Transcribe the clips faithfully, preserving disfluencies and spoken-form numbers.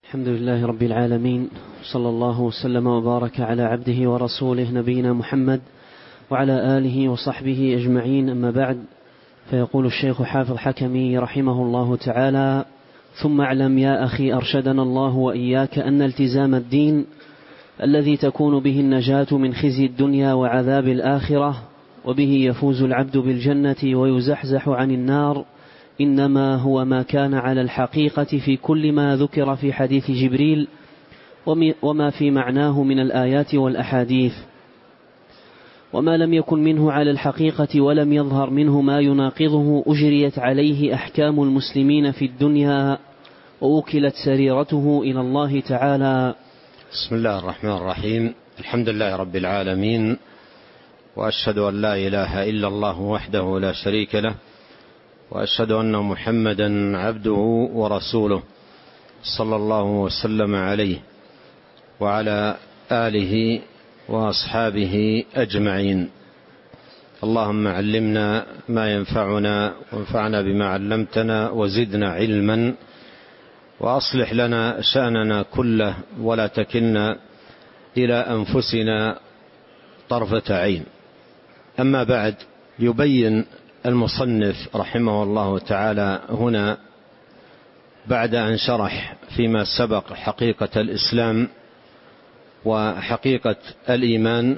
الحمد لله رب العالمين، صلى الله وسلم وبارك على عبده ورسوله نبينا محمد وعلى آله وصحبه أجمعين. أما بعد، فيقول الشيخ حافظ حكمي رحمه الله تعالى: ثم اعلم يا أخي أرشدنا الله وإياك أن التزام الدين الذي تكون به النجاة من خزي الدنيا وعذاب الآخرة وبه يفوز العبد بالجنة ويزحزح عن النار إنما هو ما كان على الحقيقة في كل ما ذكر في حديث جبريل وما في معناه من الآيات والأحاديث، وما لم يكن منه على الحقيقة ولم يظهر منه ما يناقضه أجريت عليه أحكام المسلمين في الدنيا ووكلت سريرته إلى الله تعالى. بسم الله الرحمن الرحيم. الحمد لله رب العالمين، وأشهد أن لا إله إلا الله وحده لا شريك له، وأشهد أن محمدا عبده ورسوله صلى الله وسلم عليه وعلى آله وأصحابه أجمعين. اللهم علمنا ما ينفعنا وانفعنا بما علمتنا وزدنا علما، وأصلح لنا شأننا كله ولا تكلنا إلى أنفسنا طرفة عين. أما بعد، يبين المصنف رحمه الله تعالى هنا بعد أن شرح فيما سبق حقيقة الإسلام وحقيقة الإيمان،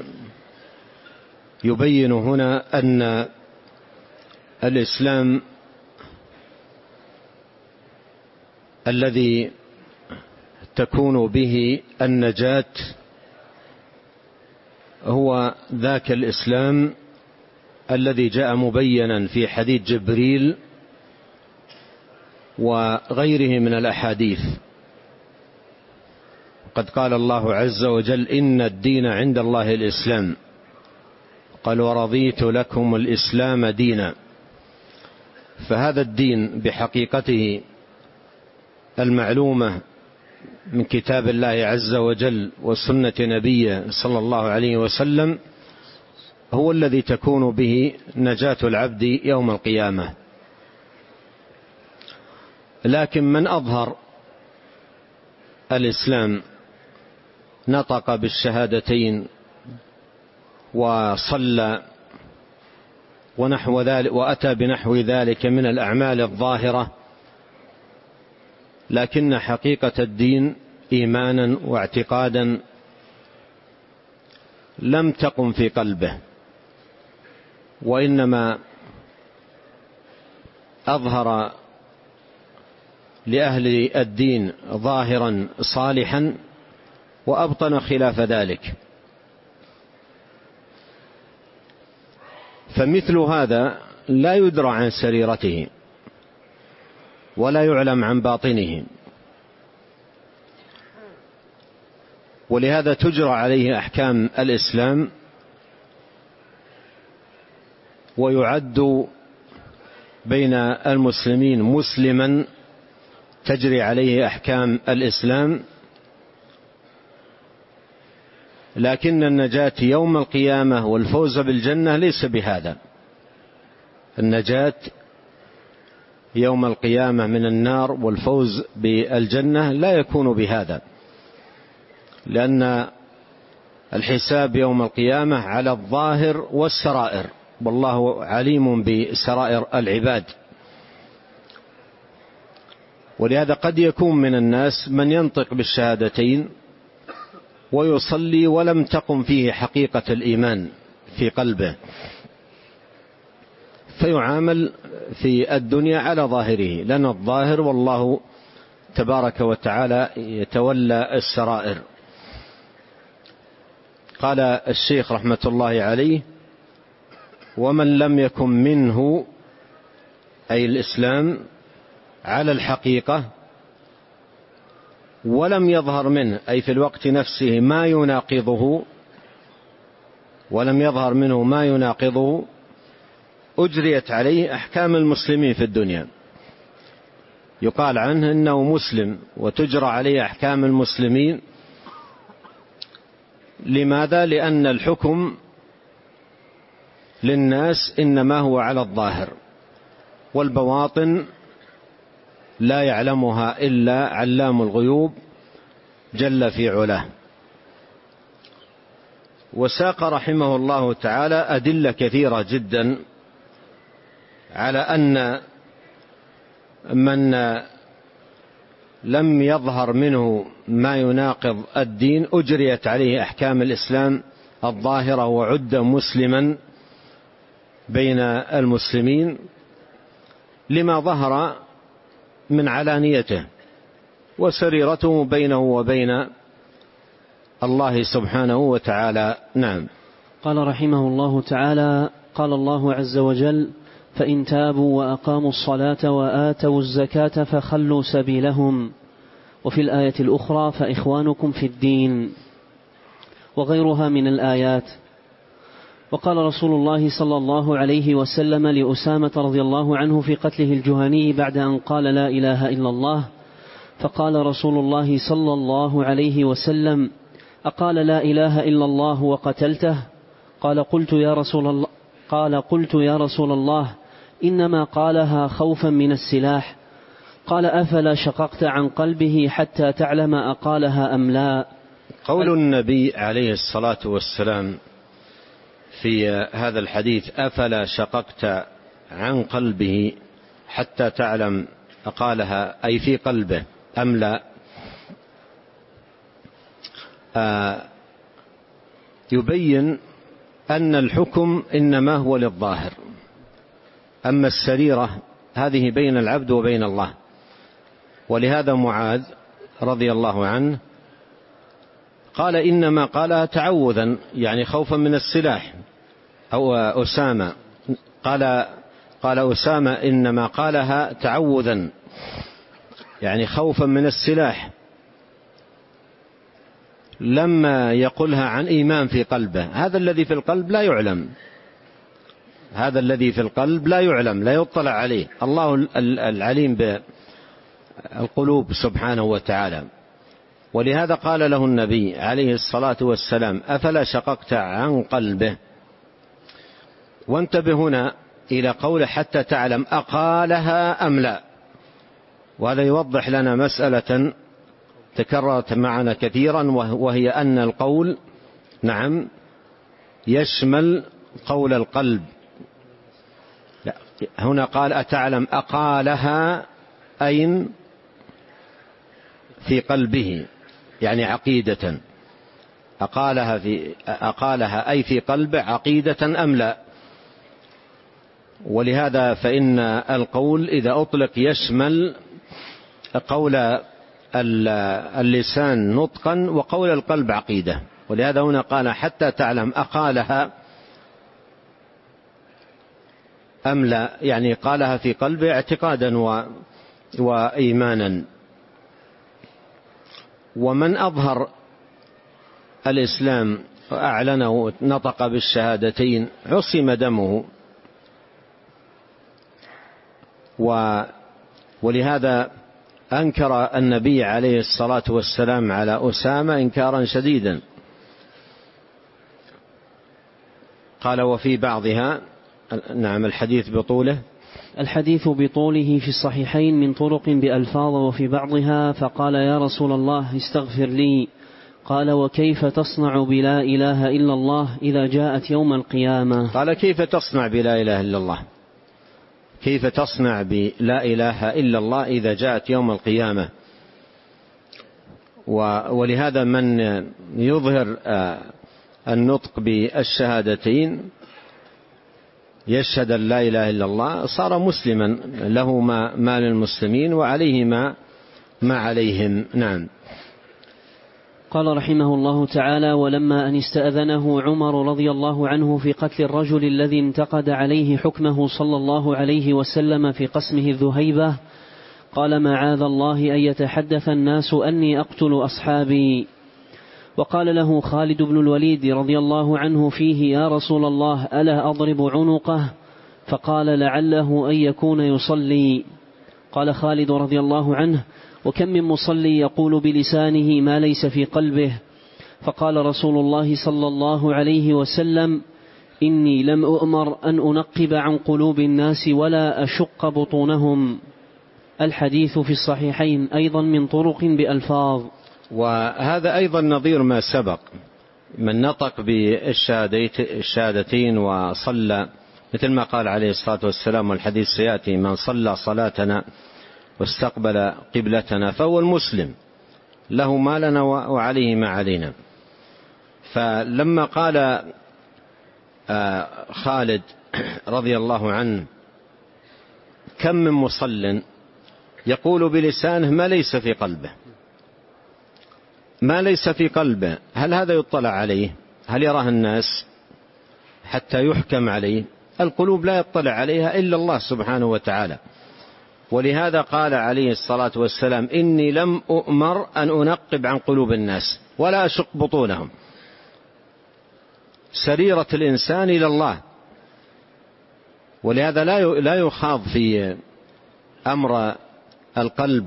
يبين هنا أن الإسلام الذي تكون به النجاة هو ذاك الإسلام الذي جاء مبينا في حديث جبريل وغيره من الأحاديث. قد قال الله عز وجل: إن الدين عند الله الإسلام، قال: ورضيت لكم الإسلام دينا. فهذا الدين بحقيقته المعلومة من كتاب الله عز وجل وسنة نبيه صلى الله عليه وسلم هو الذي تكون به نجاة العبد يوم القيامة. لكن من أظهر الإسلام نطق بالشهادتين وصلى ونحو ذلك وأتى بنحو ذلك من الأعمال الظاهرة، لكن حقيقة الدين إيمانا واعتقادا لم تقم في قلبه، وإنما أظهر لأهل الدين ظاهرا صالحا وأبطن خلاف ذلك. فمثل هذا لا يدرى عن سريرته ولا يعلم عن باطنه، ولهذا تجرى عليه أحكام الإسلام ويعد بين المسلمين مسلما تجري عليه أحكام الإسلام، لكن النجاة يوم القيامة والفوز بالجنة ليس بهذا. النجاة يوم القيامة من النار والفوز بالجنة لا يكون بهذا، لأن الحساب يوم القيامة على الظاهر والسرائر، والله عليم بسرائر العباد. ولهذا قد يكون من الناس من ينطق بالشهادتين ويصلي ولم تقم فيه حقيقة الإيمان في قلبه، فيعامل في الدنيا على ظاهره، لأن الظاهر والله تبارك وتعالى يتولى السرائر. قال الشيخ رحمة الله عليه: ومن لم يكن منه، أي الإسلام، على الحقيقة ولم يظهر منه، أي في الوقت نفسه، ما يناقضه، ولم يظهر منه ما يناقضه، أجريت عليه أحكام المسلمين في الدنيا. يقال عنه إنه مسلم وتجرى عليه أحكام المسلمين. لماذا؟ لأن الحكم للناس إنما هو على الظاهر، والبواطن لا يعلمها إلا علام الغيوب جل في علاه. وساق رحمه الله تعالى أدلة كثيرة جدا على أن من لم يظهر منه ما يناقض الدين أجريت عليه أحكام الإسلام الظاهرة وعد مسلما بين المسلمين لما ظهر من علانيته وسريرته بينه وبين الله سبحانه وتعالى. نعم. قال رحمه الله تعالى: قال الله عز وجل: فإن تابوا وأقاموا الصلاة وآتوا الزكاة فخلوا سبيلهم. وفي الآية الأخرى: فإخوانكم في الدين، وغيرها من الآيات. وقال رسول الله صلى الله عليه وسلم لأسامة رضي الله عنه في قتله الجهني بعد أن قال لا إله إلا الله، فقال رسول الله صلى الله عليه وسلم: أقال لا إله إلا الله وقتلته؟ قال قلت يا رسول الله قال قلت يا رسول الله إنما قالها خوفا من السلاح. قال: أفلا شققت عن قلبه حتى تعلم أقالها أم لا؟ قول النبي عليه الصلاة والسلام في هذا الحديث: أفلا شققت عن قلبه حتى تعلم أقالها، أي في قلبه أم لا، آه يبين أن الحكم إنما هو للظاهر، أما السريرة هذه بين العبد وبين الله. ولهذا معاذ رضي الله عنه قال إنما قالها تعوذا، يعني خوفا من السلاح. أو أسامة قال قال أسامة إنما قالها تعوذا، يعني خوفا من السلاح، لما يقولها عن إيمان في قلبه. هذا الذي في القلب لا يعلم، هذا الذي في القلب لا يعلم، لا يطلع عليه. الله العليم بالقلوب سبحانه وتعالى. ولهذا قال له النبي عليه الصلاة والسلام: أفلا شققت عن قلبه. وانتبه هنا إلى قوله حتى تعلم أقالها أم لا، وهذا يوضح لنا مسألة تكررت معنا كثيرا، وهي أن القول نعم يشمل قول القلب. لا، هنا قال أتعلم أقالها أين في قلبه، يعني عقيدة. أقالها, في أقالها أي في قلبه عقيدة أم لا. ولهذا فإن القول إذا أطلق يشمل قول اللسان نطقا وقول القلب عقيدة. ولهذا هنا قال حتى تعلم أقالها أم لا، يعني قالها في قلبه اعتقادا و... وإيمانا. ومن أظهر الإسلام وأعلنه نطق بالشهادتين عصم دمه. و... ولهذا أنكر النبي عليه الصلاة والسلام على أسامة إنكارا شديدا. قال وفي بعضها نعم الحديث بطوله الحديث بطوله في الصحيحين من طرق بألفاظ، وفي بعضها فقال يا رسول الله استغفر لي. قال وكيف تصنع بلا إله إلا الله إذا جاءت يوم القيامة؟ قال كيف تصنع بلا إله إلا الله، كيف تصنع بلا إله إلا الله إذا جاءت يوم القيامة. ولهذا من يظهر النطق بالشهادتين يشهد أن لا إله إلا الله صار مسلما، له ما, ما للمسلمين وعليه ما, ما عليهم. نعم. قال رحمه الله تعالى: ولما أن استأذنه عمر رضي الله عنه في قتل الرجل الذي انتقد عليه حكمه صلى الله عليه وسلم في قسمه الذهيبة، قال معاذ الله أن يتحدث الناس أني أقتل أصحابي. وقال له خالد بن الوليد رضي الله عنه فيه: يا رسول الله ألا أضرب عنقه؟ فقال لعله أن يكون يصلي. قال خالد رضي الله عنه: وكم من مصلي يقول بلسانه ما ليس في قلبه؟ فقال رسول الله صلى الله عليه وسلم: إني لم أؤمر أن أنقب عن قلوب الناس ولا أشق بطونهم. الحديث في الصحيحين أيضا من طرق بألفاظ. وهذا أيضا نظير ما سبق، من نطق بالشهادتين وصلى مثل ما قال عليه الصلاة والسلام، والحديث سيأتي: من صلى صلاتنا واستقبل قبلتنا فهو المسلم، له ما لنا وعليه ما علينا. فلما قال خالد رضي الله عنه: كم من مصل يقول بلسانه ما ليس في قلبه، ما ليس في قلبه، هل هذا يطلع عليه؟ هل يراه الناس حتى يحكم عليه؟ القلوب لا يطلع عليها إلا الله سبحانه وتعالى. ولهذا قال عليه الصلاة والسلام: إني لم أؤمر أن أنقب عن قلوب الناس ولا أشق بطونهم. سريرة الإنسان إلى الله، ولهذا لا يخاض في أمر القلب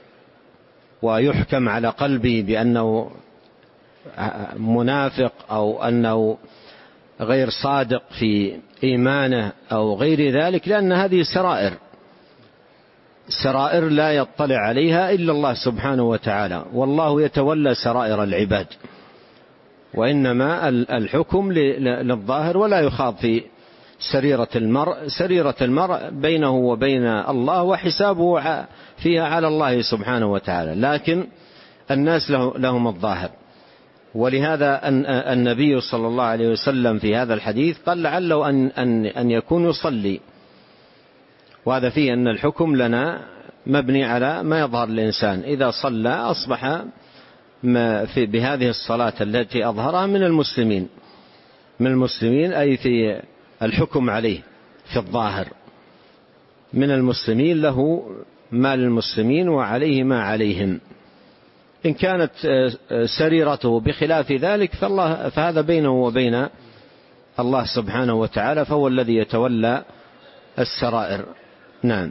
ويحكم على قلبه بأنه منافق أو أنه غير صادق في إيمانه أو غير ذلك، لأن هذه سرائر سرائر لا يطلع عليها إلا الله سبحانه وتعالى، والله يتولى سرائر العباد، وإنما الحكم للظاهر ولا يخاض في سريرة المرء. سريرة المرء بينه وبين الله، وحسابه فيها على الله سبحانه وتعالى، لكن الناس لهم الظاهر. ولهذا النبي صلى الله عليه وسلم في هذا الحديث قال: لعله أن, أن, أن يكون يصلي، وهذا فيه أن الحكم لنا مبني على ما يظهر الإنسان، إذا صلى أصبح في بهذه الصلاة التي أظهرها من المسلمين من المسلمين أي في الحكم عليه في الظاهر من المسلمين، له ما للمسلمين وعليه ما عليهم. إن كانت سريرته بخلاف ذلك فالله فهذا بينه وبين الله سبحانه وتعالى، فهو الذي يتولى السرائر. نعم.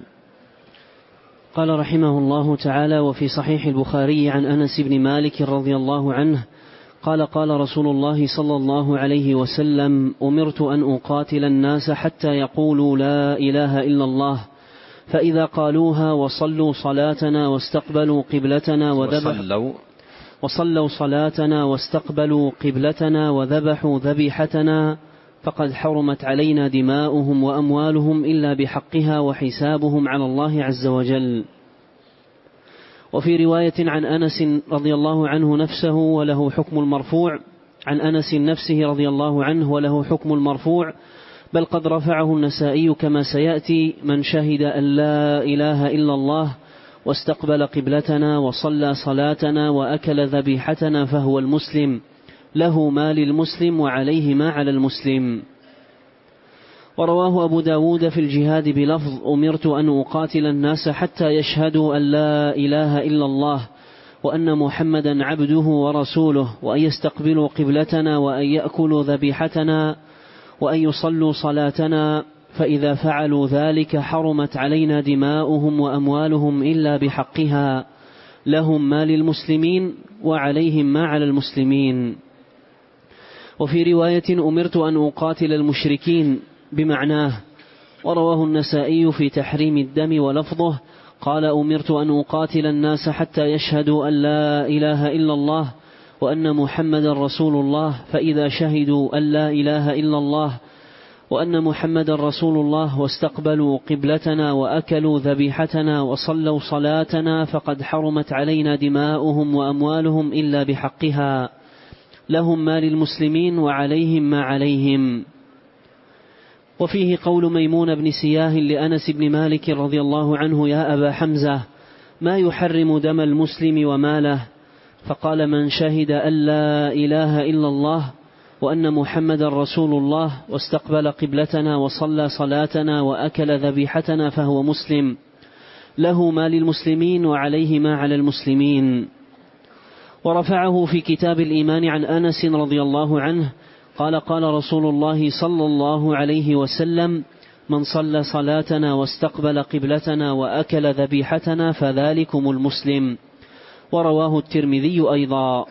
قال رحمه الله تعالى: وفي صحيح البخاري عن أنس بن مالك رضي الله عنه قال: قال رسول الله صلى الله عليه وسلم: أمرت أن أقاتل الناس حتى يقولوا لا إله إلا الله، فإذا قالوها وصلوا صلاتنا واستقبلوا قبلتنا وذبحوا وصلوا صلاتنا واستقبلوا قبلتنا وذبحوا ذبيحتنا فقد حرمت علينا دماؤهم وأموالهم إلا بحقها وحسابهم على الله عز وجل. وفي رواية عن أنس رضي الله عنه نفسه وله حكم المرفوع، عن أنس نفسه رضي الله عنه وله حكم المرفوع، بل قد رفعه النسائي كما سيأتي: من شهد أن لا إله إلا الله واستقبل قبلتنا وصلى صلاتنا وأكل ذبيحتنا فهو المسلم، له ما للمسلم وعليه ما على المسلم. ورواه أبو داود في الجهاد بلفظ: أمرت أن أقاتل الناس حتى يشهدوا أن لا إله إلا الله وأن محمدا عبده ورسوله، وأن يستقبلوا قبلتنا وأن يأكلوا ذبيحتنا وأن يصلوا صلاتنا، فإذا فعلوا ذلك حرمت علينا دماؤهم وأموالهم إلا بحقها، لهم ما للمسلمين وعليهم ما على المسلمين. وفي رواية: أمرت أن أقاتل المشركين بمعناه. ورواه النسائي في تحريم الدم ولفظه: قال: أمرت أن أقاتل الناس حتى يشهدوا أن لا إله إلا الله وأن محمدا رسول الله، فإذا شهدوا أن لا إله إلا الله وأن محمدا رسول الله واستقبلوا قبلتنا وأكلوا ذبيحتنا وصلوا صلاتنا فقد حرمت علينا دماؤهم وأموالهم إلا بحقها، لهم ما للمسلمين وعليهم ما عليهم. وفيه قول ميمون بن سياه لأنس بن مالك رضي الله عنه: يا أبا حمزة، ما يحرم دم المسلم وماله؟ فقال: من شهد أن لا إله إلا الله وأن محمد رسول الله واستقبل قبلتنا وصلى صلاتنا وأكل ذبيحتنا فهو مسلم، له ما للمسلمين وعليه ما على المسلمين. ورفعه في كتاب الإيمان عن أنس رضي الله عنه قال: قال رسول الله صلى الله عليه وسلم: من صلى صلاتنا واستقبل قبلتنا وأكل ذبيحتنا فذلكم المسلم. ورواه الترمذي أيضا.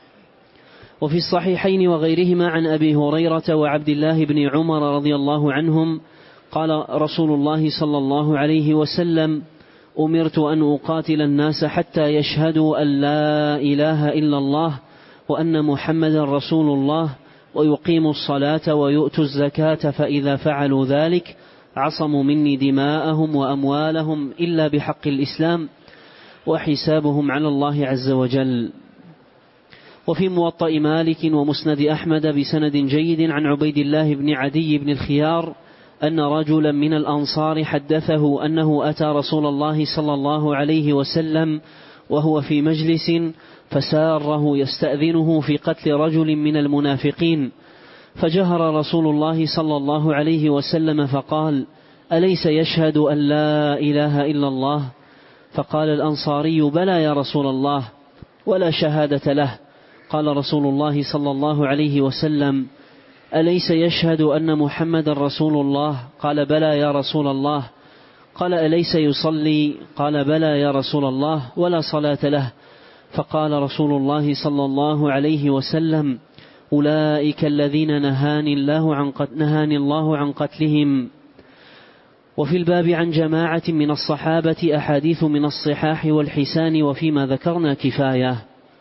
وفي الصحيحين وغيرهما عن أبي هريرة وعبد الله بن عمر رضي الله عنهم قال رسول الله صلى الله عليه وسلم: أمرت أن أقاتل الناس حتى يشهدوا أن لا إله إلا الله وأن محمدا رسول الله ويقيموا الصلاة ويؤتوا الزكاة، فإذا فعلوا ذلك عصموا مني دماءهم وأموالهم إلا بحق الإسلام وحسابهم على الله عز وجل. وفي موطأ مالك ومسند أحمد بسند جيد عن عبيد الله بن عدي بن الخيار أن رجلا من الأنصار حدثه أنه أتى رسول الله صلى الله عليه وسلم وهو في مجلس فساره يستأذنه في قتل رجل من المنافقين، فجهر رسول الله صلى الله عليه وسلم فقال: أليس يشهد أن لا إله إلا الله؟ فقال الأنصاري: بلى يا رسول الله، ولا شهادة له. قال رسول الله صلى الله عليه وسلم: أليس يشهد أن محمد رسول الله؟ قال: بلى يا رسول الله. قال: أليس يصلي؟ قال: بلى يا رسول الله، ولا صلاة له. فقال رسول الله صلى الله عليه وسلم: أولئك الذين نهاني الله عن نهاني الله عن قتلهم. وفي الباب عن جماعة من الصحابة أحاديث من الصحاح والحسان، وفيما ذكرنا كفاية.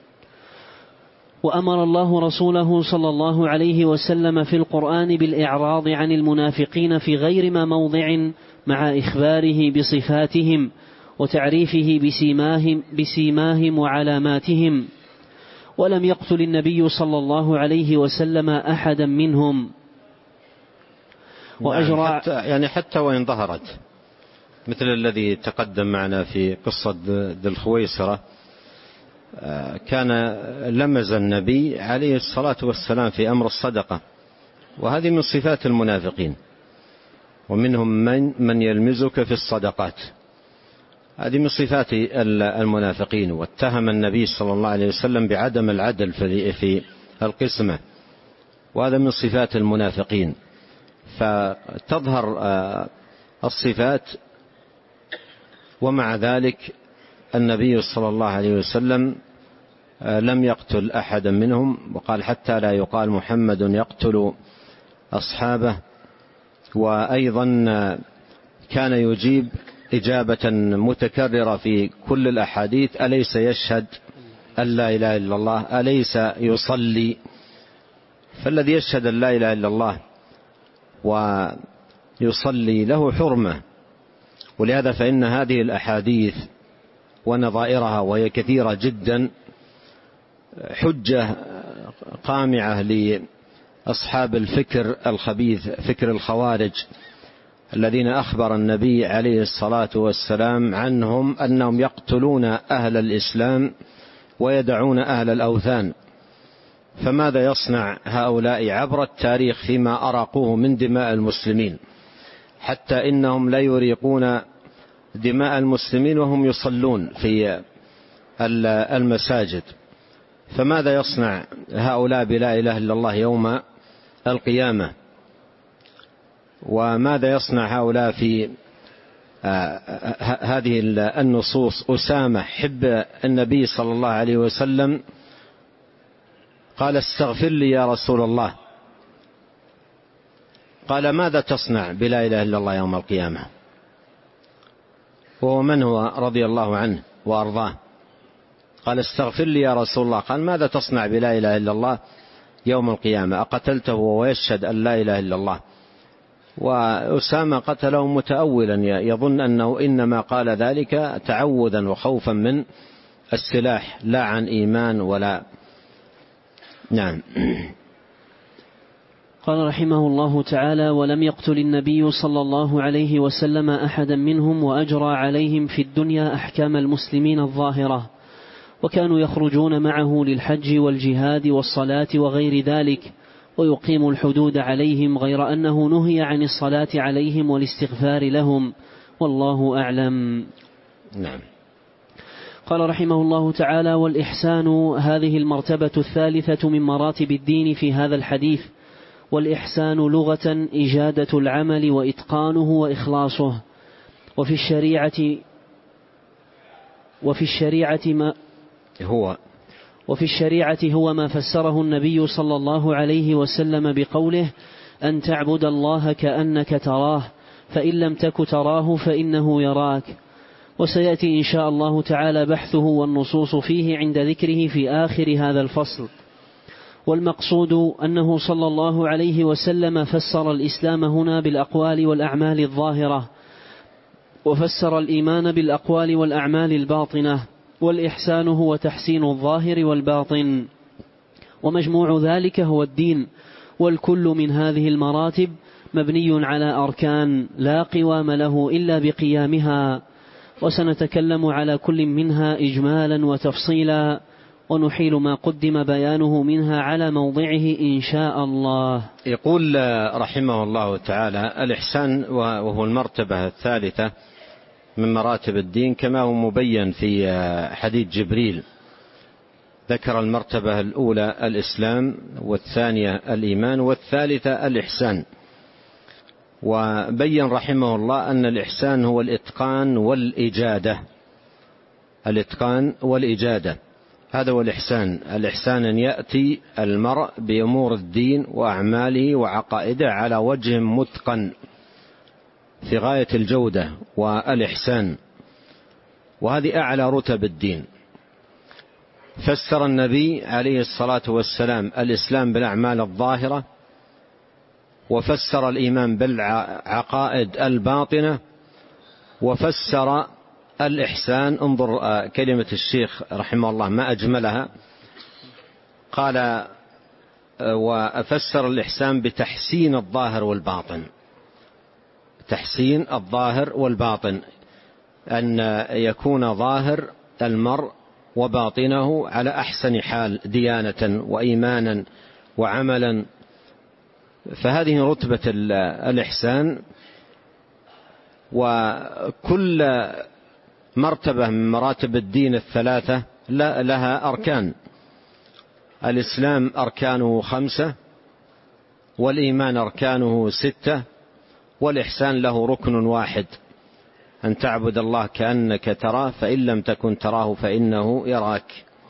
وأمر الله رسوله صلى الله عليه وسلم في القرآن بالإعراض عن المنافقين في غير ما موضع، مع إخباره بصفاتهم وتعريفه بسيماهم, بسيماهم وعلاماتهم، ولم يقتل النبي صلى الله عليه وسلم أحدا منهم. وأجرى حتى يعني حتى وإن ظهرت، مثل الذي تقدم معنا في قصة ذي الخويصرة، كان لمز النبي عليه الصلاة والسلام في أمر الصدقة، وهذه من صفات المنافقين، ومنهم من, من يلمزك في الصدقات، هذه من صفات المنافقين. واتهم النبي صلى الله عليه وسلم بعدم العدل في القسمة، وهذا من صفات المنافقين. فتظهر الصفات، ومع ذلك النبي صلى الله عليه وسلم لم يقتل أحدا منهم، وقال: حتى لا يقال محمد يقتل أصحابه. وأيضا كان يجيب إجابة متكررة في كل الأحاديث: أليس يشهد أن لا إله إلا الله؟ أليس يصلي؟ فالذي يشهد أن لا إله إلا الله ويصلي له حرمة. ولهذا فإن هذه الأحاديث ونظائرها، وهي كثيرة جدا، حجة قامعة لأصحاب الفكر الخبيث، فكر الخوارج، الذين أخبر النبي عليه الصلاة والسلام عنهم أنهم يقتلون أهل الإسلام ويدعون أهل الأوثان. فماذا يصنع هؤلاء عبر التاريخ فيما أراقوه من دماء المسلمين، حتى إنهم لا يريقون دماء المسلمين وهم يصلون في المساجد. فماذا يصنع هؤلاء بلا إله إلا الله يوم القيامة؟ وماذا يصنع هؤلاء في هذه النصوص؟ أسامة حب النبي صلى الله عليه وسلم قال: استغفر لي يا رسول الله. قال: ماذا تصنع بلا إله إلا الله يوم القيامة؟ وهو من هو رضي الله عنه وأرضاه؟ قال: استغفر لي يا رسول الله. قال: ماذا تصنع بلا إله إلا الله يوم القيامة؟ أقتلته ويشهد أن لا إله إلا الله؟ وأسامة قتله متأولا، يظن أنه إنما قال ذلك تعوذا وخوفا من السلاح، لا عن إيمان ولا. نعم. قال رحمه الله تعالى: ولم يقتل النبي صلى الله عليه وسلم أحدا منهم، وأجرى عليهم في الدنيا أحكام المسلمين الظاهرة، وكانوا يخرجون معه للحج والجهاد والصلاة وغير ذلك، ويقيم الحدود عليهم، غير أنه نهي عن الصلاة عليهم والاستغفار لهم، والله أعلم. نعم. قال رحمه الله تعالى: والإحسان هذه المرتبة الثالثة من مراتب الدين في هذا الحديث. والإحسان لغة إجادة العمل وإتقانه وإخلاصه. وفي الشريعة وفي الشريعة ما هو وفي الشريعة هو ما فسره النبي صلى الله عليه وسلم بقوله: أن تعبد الله كأنك تراه، فإن لم تك تراه فإنه يراك. وسيأتي إن شاء الله تعالى بحثه والنصوص فيه عند ذكره في آخر هذا الفصل. والمقصود أنه صلى الله عليه وسلم فسر الإسلام هنا بالأقوال والأعمال الظاهرة، وفسر الإيمان بالأقوال والأعمال الباطنة، والإحسان هو تحسين الظاهر والباطن، ومجموع ذلك هو الدين. والكل من هذه المراتب مبني على أركان لا قوام له إلا بقيامها، وسنتكلم على كل منها إجمالا وتفصيلا، ونحيل ما قدم بيانه منها على موضعه إن شاء الله. يقول رحمه الله تعالى: الإحسان وهو المرتبة الثالثة من مراتب الدين، كما هو مبين في حديث جبريل. ذكر المرتبة الأولى الإسلام، والثانية الإيمان، والثالثة الإحسان. وبين رحمه الله أن الإحسان هو الإتقان والإجادة. الإتقان والإجادة هذا هو الإحسان. الإحسان أن يأتي المرء بأمور الدين وأعماله وعقائده على وجه متقن في غاية الجودة والإحسان، وهذه أعلى رتب الدين. فسر النبي عليه الصلاة والسلام الإسلام بالأعمال الظاهرة، وفسر الإيمان بالعقائد الباطنة، وفسر الإحسان. انظر كلمة الشيخ رحمه الله ما أجملها، قال: وفسر الإحسان بتحسين الظاهر والباطن. تحسين الظاهر والباطن، أن يكون ظاهر المرء وباطنه على أحسن حال ديانة وإيمانا وعملا. فهذه رتبة الإحسان. وكل مرتبة من مراتب الدين الثلاثة لها أركان. الإسلام أركانه خمسة، والإيمان أركانه ستة، والإحسان له ركن واحد: أن تعبد الله كأنك تراه، فإن لم تكن تراه فإنه يراك.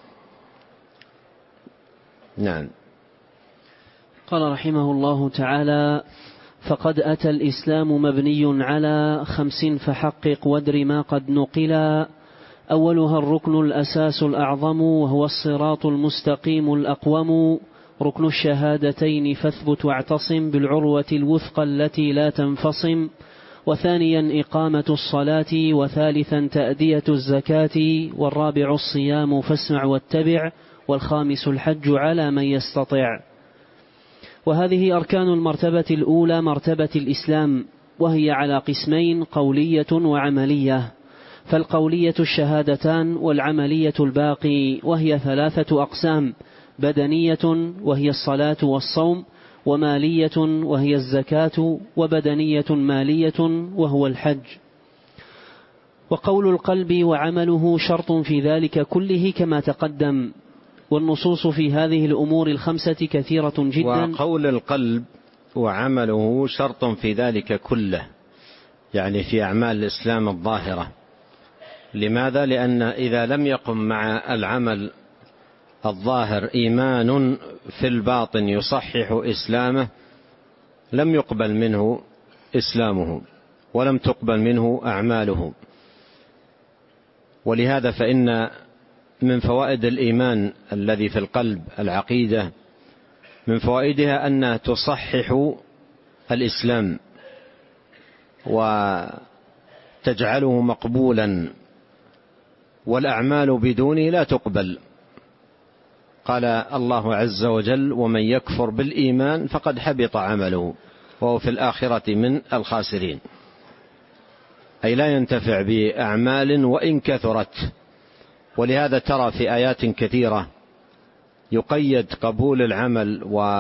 نعم. قال رحمه الله تعالى: فقد أتى الإسلام مبني على خمس فحقق وادر ما قد نقلا. أولها الركن الأساس الأعظم، وهو الصراط المستقيم الأقوم، ركن الشهادتين فاثبت واعتصم بالعروة الوثقى التي لا تنفصم. وثانيا إقامة الصلاة، وثالثا تأدية الزكاة، والرابع الصيام فاسمع واتبع، والخامس الحج على من يستطع. وهذه أركان المرتبة الأولى مرتبة الإسلام، وهي على قسمين: قولية وعملية. فالقولية الشهادتان، والعملية الباقي، وهي ثلاثة أقسام: بدنية وهي الصلاة والصوم، ومالية وهي الزكاة، وبدنية مالية وهو الحج. وقول القلب وعمله شرط في ذلك كله كما تقدم، والنصوص في هذه الأمور الخمسة كثيرة جدا. وقول القلب وعمله شرط في ذلك كله، يعني في أعمال الإسلام الظاهرة. لماذا؟ لأن إذا لم يقم مع العمل الظاهر إيمان في الباطن يصحح إسلامه، لم يقبل منه إسلامه، ولم تقبل منه أعماله. ولهذا فإن من فوائد الإيمان الذي في القلب، العقيدة، من فوائدها أنها تصحح الإسلام وتجعله مقبولا، والأعمال بدونه لا تقبل. قال الله عز وجل: ومن يكفر بالإيمان فقد حبط عمله وهو في الآخرة من الخاسرين. أي لا ينتفع بأعمال وإن كثرت. ولهذا ترى في آيات كثيرة يقيد قبول العمل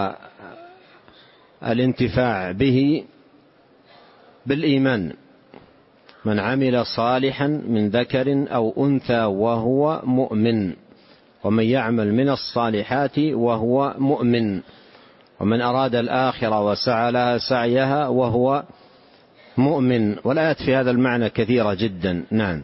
والانتفاع به بالإيمان: من عمل صالحا من ذكر أو أنثى وهو مؤمن، ومن يعمل من الصالحات وهو مؤمن، ومن أراد الآخرة وسعى لها سعيها وهو مؤمن. والآيات في هذا المعنى كثيرة جدا. نعم.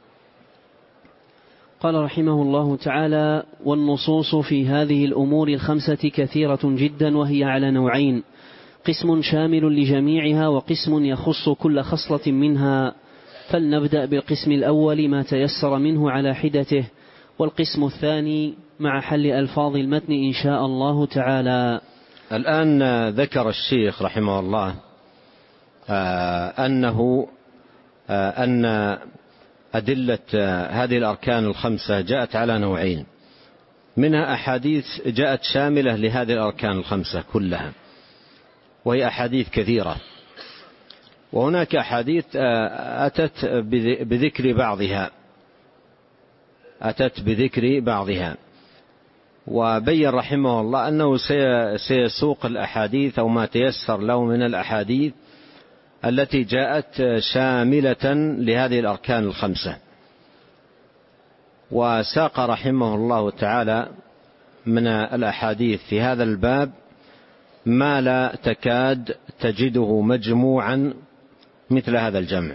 قال رحمه الله تعالى: والنصوص في هذه الأمور الخمسة كثيرة جدا، وهي على نوعين: قسم شامل لجميعها، وقسم يخص كل خصلة منها. فلنبدأ بالقسم الأول ما تيسر منه على حدته، والقسم الثاني مع حل ألفاظ المتن إن شاء الله تعالى. الآن ذكر الشيخ رحمه الله أنه أن أدلة هذه الأركان الخمسة جاءت على نوعين، منها أحاديث جاءت شاملة لهذه الأركان الخمسة كلها وهي أحاديث كثيرة، وهناك أحاديث أتت بذكر بعضها أتت بذكر بعضها وبين رحمه الله أنه سيسوق الأحاديث أو ما تيسر له من الأحاديث التي جاءت شاملة لهذه الأركان الخمسة. وساق رحمه الله تعالى من الأحاديث في هذا الباب ما لا تكاد تجده مجموعا مثل هذا الجمع.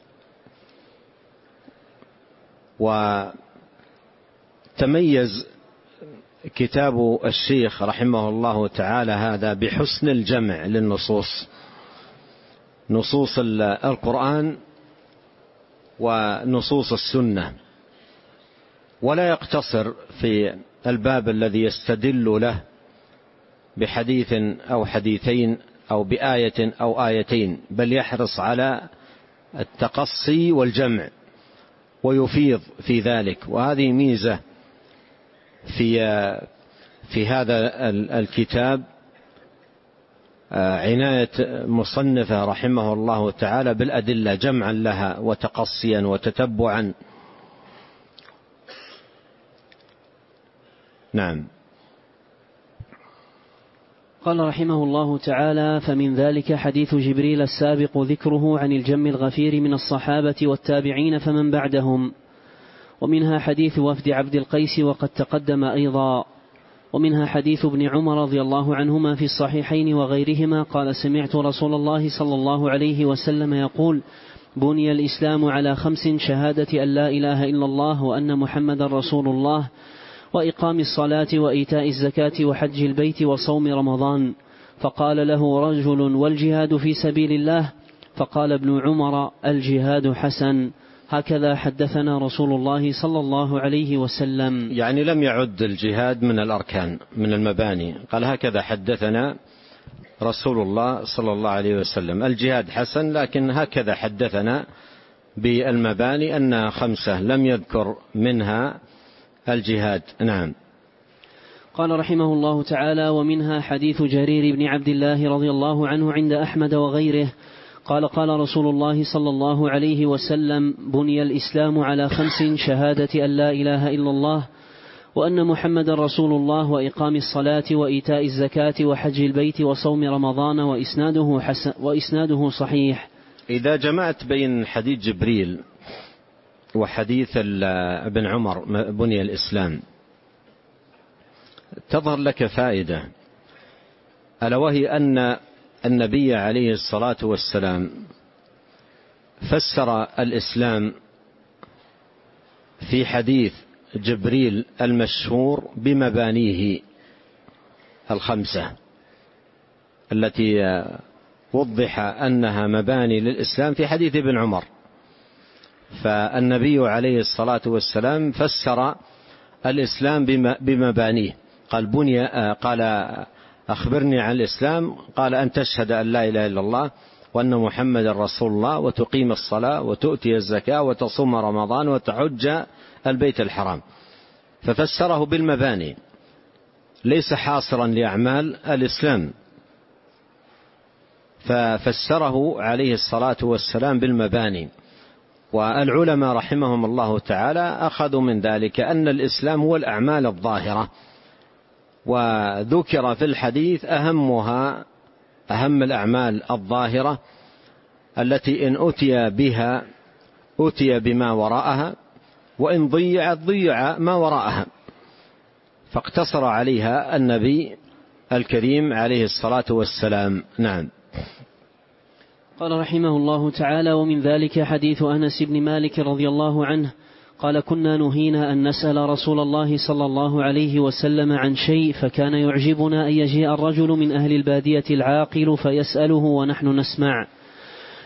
وتميز كتاب الشيخ رحمه الله تعالى هذا بحسن الجمع للنصوص، نصوص القرآن ونصوص السنة، ولا يقتصر في الباب الذي يستدل له بحديث أو حديثين أو بآية أو آيتين، بل يحرص على التقصي والجمع ويفيض في ذلك. وهذه ميزة في في هذا الكتاب، عناية مصنفه رحمه الله تعالى بالأدلة جمعا لها وتقصيا وتتبعا. نعم. قال رحمه الله تعالى: فمن ذلك حديث جبريل السابق ذكره عن الجم الغفير من الصحابة والتابعين فمن بعدهم، ومنها حديث وفد عبد القيس وقد تقدم أيضا، ومنها حديث ابن عمر رضي الله عنهما في الصحيحين وغيرهما قال: سمعت رسول الله صلى الله عليه وسلم يقول: بني الإسلام على خمس: شهادة أن لا إله إلا الله وأن محمد رسول الله، وإقام الصلاة وإيتاء الزكاة وحج البيت وصوم رمضان. فقال له رجل: والجهاد في سبيل الله؟ فقال ابن عمر: الجهاد حسن. هكذا حدثنا رسول الله صلى الله عليه وسلم. يعني لم يعد الجهاد من الأركان من المباني، قال هكذا حدثنا رسول الله صلى الله عليه وسلم. الجهاد حسن، لكن هكذا حدثنا بالمباني أنها خمسة، لم يذكر منها الجهاد. نعم. قال رحمه الله تعالى: ومنها حديث جرير بن عبد الله رضي الله عنه عند أحمد وغيره قال: قال رسول الله صلى الله عليه وسلم: بني الإسلام على خمس: شهادة أن لا إله إلا الله وأن محمد رسول الله، وإقام الصلاة وإيتاء الزكاة وحج البيت وصوم رمضان، وإسناده, حسن وإسناده صحيح. إذا جمعت بين حديث جبريل وحديث ابن عمر بني الإسلام تظهر لك فائدة، ألا وهي أن النبي عليه الصلاة والسلام فسر الإسلام في حديث جبريل المشهور بمبانيه الخمسة التي وضح أنها مباني للإسلام في حديث ابن عمر. فالنبي عليه الصلاة والسلام فسر الإسلام بمبانيه، قال بني قال أخبرني عن الإسلام، قال أن تشهد أن لا إله إلا الله وأن محمد رسول الله، وتقيم الصلاة وتؤتي الزكاة وتصوم رمضان وتحج البيت الحرام. ففسره بالمباني، ليس حاصرا لأعمال الإسلام، ففسره عليه الصلاة والسلام بالمباني. والعلماء رحمهم الله تعالى أخذوا من ذلك أن الإسلام هو الأعمال الظاهرة، وذكر في الحديث أهمها أهم الأعمال الظاهرة التي إن أتي بها أتي بما وراءها، وإن ضيعت ضيع ما وراءها، فاقتصر عليها النبي الكريم عليه الصلاة والسلام. نعم. قال رحمه الله تعالى: ومن ذلك حديث أنس بن مالك رضي الله عنه قال: كنا نهينا أن نسأل رسول الله صلى الله عليه وسلم عن شيء، فكان يعجبنا أن يجيء الرجل من أهل البادية العاقل فيسأله ونحن نسمع،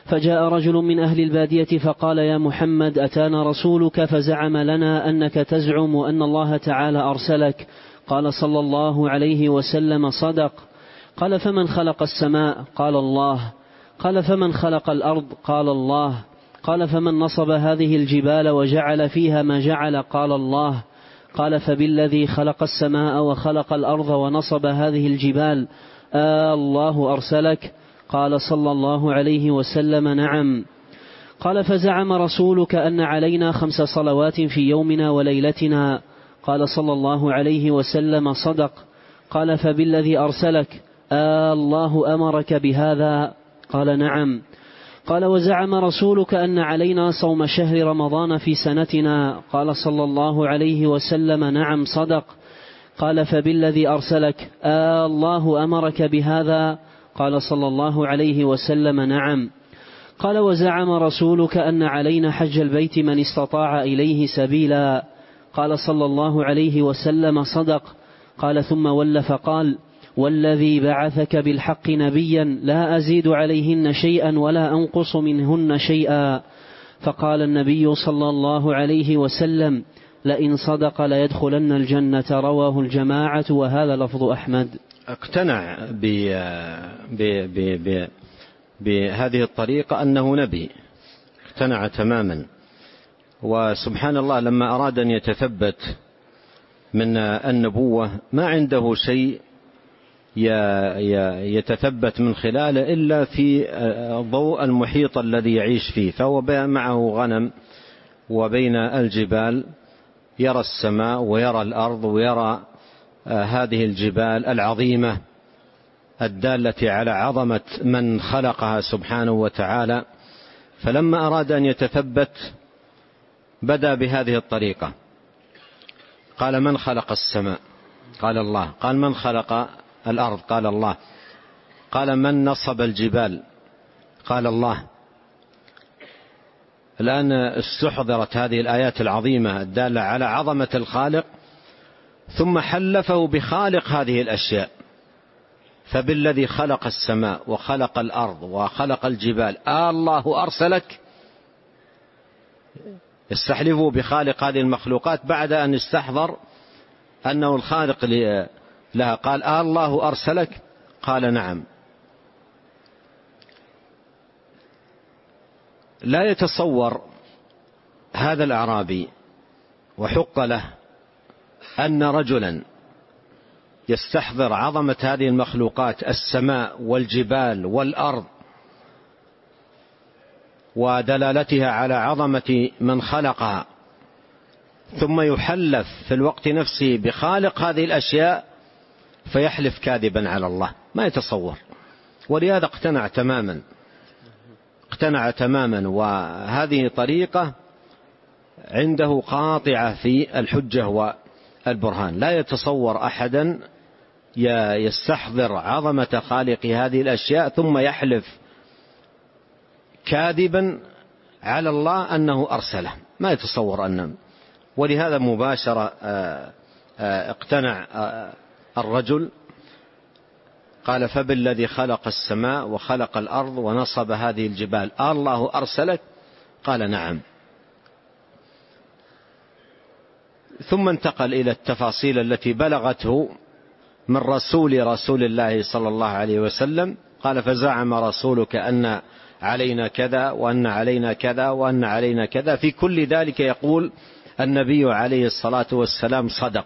فجاء رجل من أهل البادية فقال يا محمد أتانا رسولك فزعم لنا أنك تزعم أن الله تعالى أرسلك. قال صلى الله عليه وسلم صدق. قال فمن خلق السماء؟ قال الله. قال فمن خلق الأرض؟ قال الله. قال فمن نصب هذه الجبال وجعل فيها ما جعل؟ قال الله. قال فبالذي خلق السماء وخلق الأرض ونصب هذه الجبال آه الله أرسلك؟ قال صلى الله عليه وسلم نعم. قال فزعم رسولك أن علينا خمس صلوات في يومنا وليلتنا؟ قال صلى الله عليه وسلم صدق. قال فبالذي أرسلك آه الله أمرك بهذا؟ قال نعم. قال وزعم رسولك أن علينا صوم شهر رمضان في سنتنا؟ قال صلى الله عليه وسلم نعم صدق. قال فبالذي أرسلك آه الله أمرك بهذا؟ قال صلى الله عليه وسلم نعم. قال وزعم رسولك أن علينا حج البيت من استطاع إليه سبيلا؟ قال صلى الله عليه وسلم صدق. قال ثم ول فقال والذي بعثك بالحق نبيا لا أزيد عليهن شيئا ولا أنقص منهن شيئا. فقال النبي صلى الله عليه وسلم لئن صدق ليدخلن الجنة. رواه الجماعة وهذا لفظ أحمد. اقتنع ب... ب... ب... ب... بهذه الطريقة أنه نبي، اقتنع تماما. وسبحان الله لما أراد أن يتثبت من النبوة ما عنده شيء يتثبت من خلاله إلا في ضوء المحيط الذي يعيش فيه، فهو معه غنم وبين الجبال يرى السماء ويرى الأرض ويرى هذه الجبال العظيمة الدالة على عظمة من خلقها سبحانه وتعالى. فلما أراد أن يتثبت بدأ بهذه الطريقة، قال من خلق السماء؟ قال الله. قال من خلق الأرض؟ قال الله. قال من نصب الجبال؟ قال الله. الآن استحضرت هذه الآيات العظيمة الدالة على عظمة الخالق، ثم حلفه بخالق هذه الأشياء، فبالذي خلق السماء وخلق الأرض وخلق الجبال آه الله أرسلك؟ يستحلفه بخالق هذه المخلوقات بعد أن استحضر أنه الخالق لها. قال آه الله أرسلك؟ قال نعم. لا يتصور هذا الأعرابي وحق له أن رجلا يستحضر عظمة هذه المخلوقات السماء والجبال والأرض ودلالتها على عظمة من خلقها، ثم يحلف في الوقت نفسه بخالق هذه الأشياء فيحلف كاذبا على الله. ما يتصور. ولهذا اقتنع تماما اقتنع تماما وهذه طريقة عنده قاطعة في الحجة والبرهان. لا يتصور أحدا يستحضر عظمة خالق هذه الأشياء ثم يحلف كاذبا على الله أنه أرسله. ما يتصور أنه. ولهذا مباشرة اقتنع الرجل، قال فبالذي خلق السماء وخلق الأرض ونصب هذه الجبال آه الله أرسلك؟ قال نعم. ثم انتقل إلى التفاصيل التي بلغته من رسول رسول الله صلى الله عليه وسلم. قال فزعم رسولك أن علينا كذا وأن علينا كذا وأن علينا كذا. في كل ذلك يقول النبي عليه الصلاة والسلام صدق،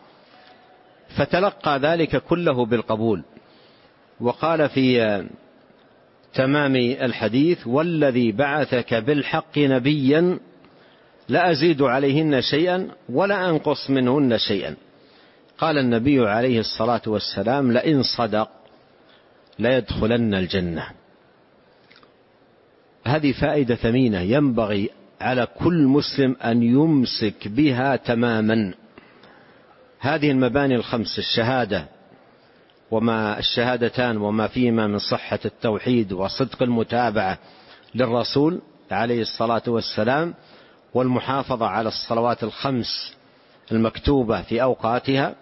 فتلقى ذلك كله بالقبول. وقال في تمام الحديث والذي بعثك بالحق نبيا لا أزيد عليهن شيئا ولا أنقص منهن شيئا. قال النبي عليه الصلاة والسلام لئن صدق ليدخلن الجنة. هذه فائدة ثمينة ينبغي على كل مسلم أن يمسك بها تماما. هذه المباني الخمس، الشهادة وما الشهادتان وما فيهما من صحة التوحيد وصدق المتابعة للرسول عليه الصلاة والسلام، والمحافظة على الصلوات الخمس المكتوبة في أوقاتها،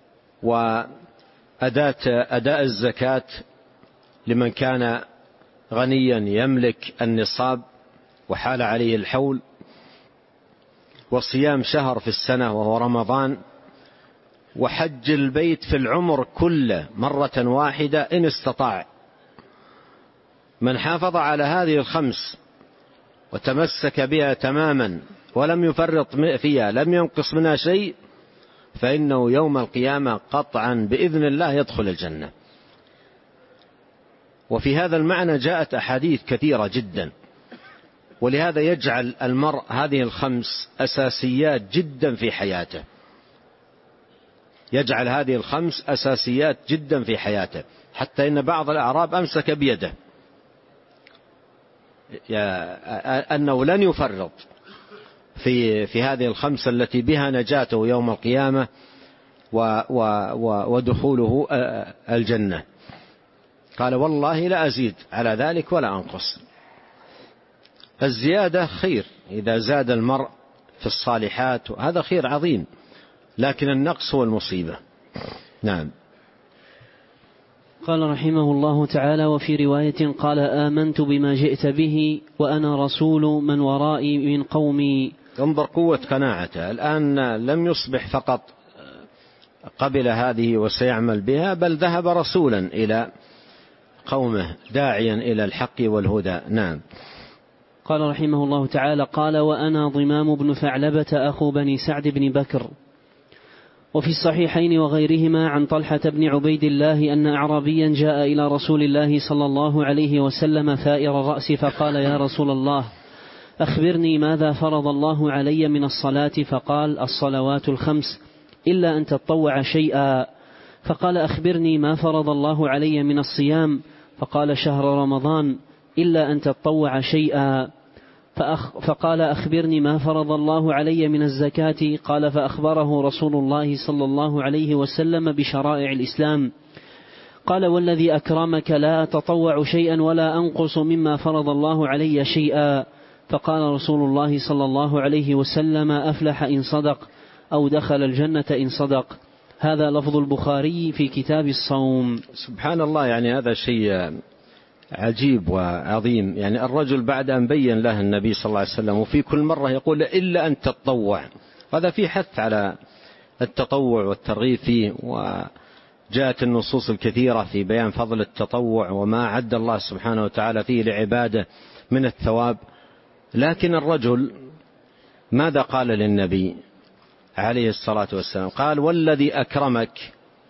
وأداء أداء الزكاة لمن كان غنيا يملك النصاب وحال عليه الحول، وصيام شهر في السنة وهو رمضان، وحج البيت في العمر كله مرة واحدة إن استطاع. من حافظ على هذه الخمس وتمسك بها تماما ولم يفرط فيها، لم ينقص منها شيء، فإنه يوم القيامة قطعا بإذن الله يدخل الجنة. وفي هذا المعنى جاءت أحاديث كثيرة جدا، ولهذا يجعل المرء هذه الخمس أساسيات جدا في حياته، يجعل هذه الخمس أساسيات جدا في حياته، حتى إن بعض الأعراب أمسك بيده أنه لن يفرط في في هذه الخمس التي بها نجاته يوم القيامة ودخوله الجنة. قال والله لا أزيد على ذلك ولا أنقص. الزيادة خير، إذا زاد المرء في الصالحات هذا خير عظيم، لكن النقص هو المصيبة. نعم. قال رحمه الله تعالى: وفي رواية قال: آمنت بما جئت به وأنا رسول من ورائي من قومي. انظر قوة قناعته، الآن لم يصبح فقط قبل هذه وسيعمل بها، بل ذهب رسولا إلى قومه داعيا إلى الحق والهدى. نعم. قال رحمه الله تعالى: قال: وأنا ضمام بن ثعلبة أخو بني سعد بن بكر. وفي الصحيحين وغيرهما عن طلحة بن عبيد الله أن أعرابيا جاء إلى رسول الله صلى الله عليه وسلم ثائر الرأس فقال: يا رسول الله، أخبرني ماذا فرض الله علي من الصلاة؟ فقال: الصلوات الخمس إلا أن تطوع شيئا. فقال: أخبرني ما فرض الله علي من الصيام؟ فقال: شهر رمضان إلا أن تطوع شيئا. فأخ فقال: أخبرني ما فرض الله علي من الزكاة؟ قال: فأخبره رسول الله صلى الله عليه وسلم بشرائع الإسلام. قال: والذي أكرمك لا أتطوع شيئا ولا أنقص مما فرض الله علي شيئا. فقال رسول الله صلى الله عليه وسلم: أفلح إن صدق، أو دخل الجنة إن صدق. هذا لفظ البخاري في كتاب الصوم. سبحان الله، يعني هذا شيء عجيب وعظيم. يعني الرجل بعد أن بين له النبي صلى الله عليه وسلم، وفي كل مرة يقول إلا أن تتطوع، هذا في حث على التطوع والترغيب فيه، وجاءت النصوص الكثيرة في بيان فضل التطوع وما عد الله سبحانه وتعالى فيه لعباده من الثواب. لكن الرجل ماذا قال للنبي عليه الصلاة والسلام؟ قال: والذي أكرمك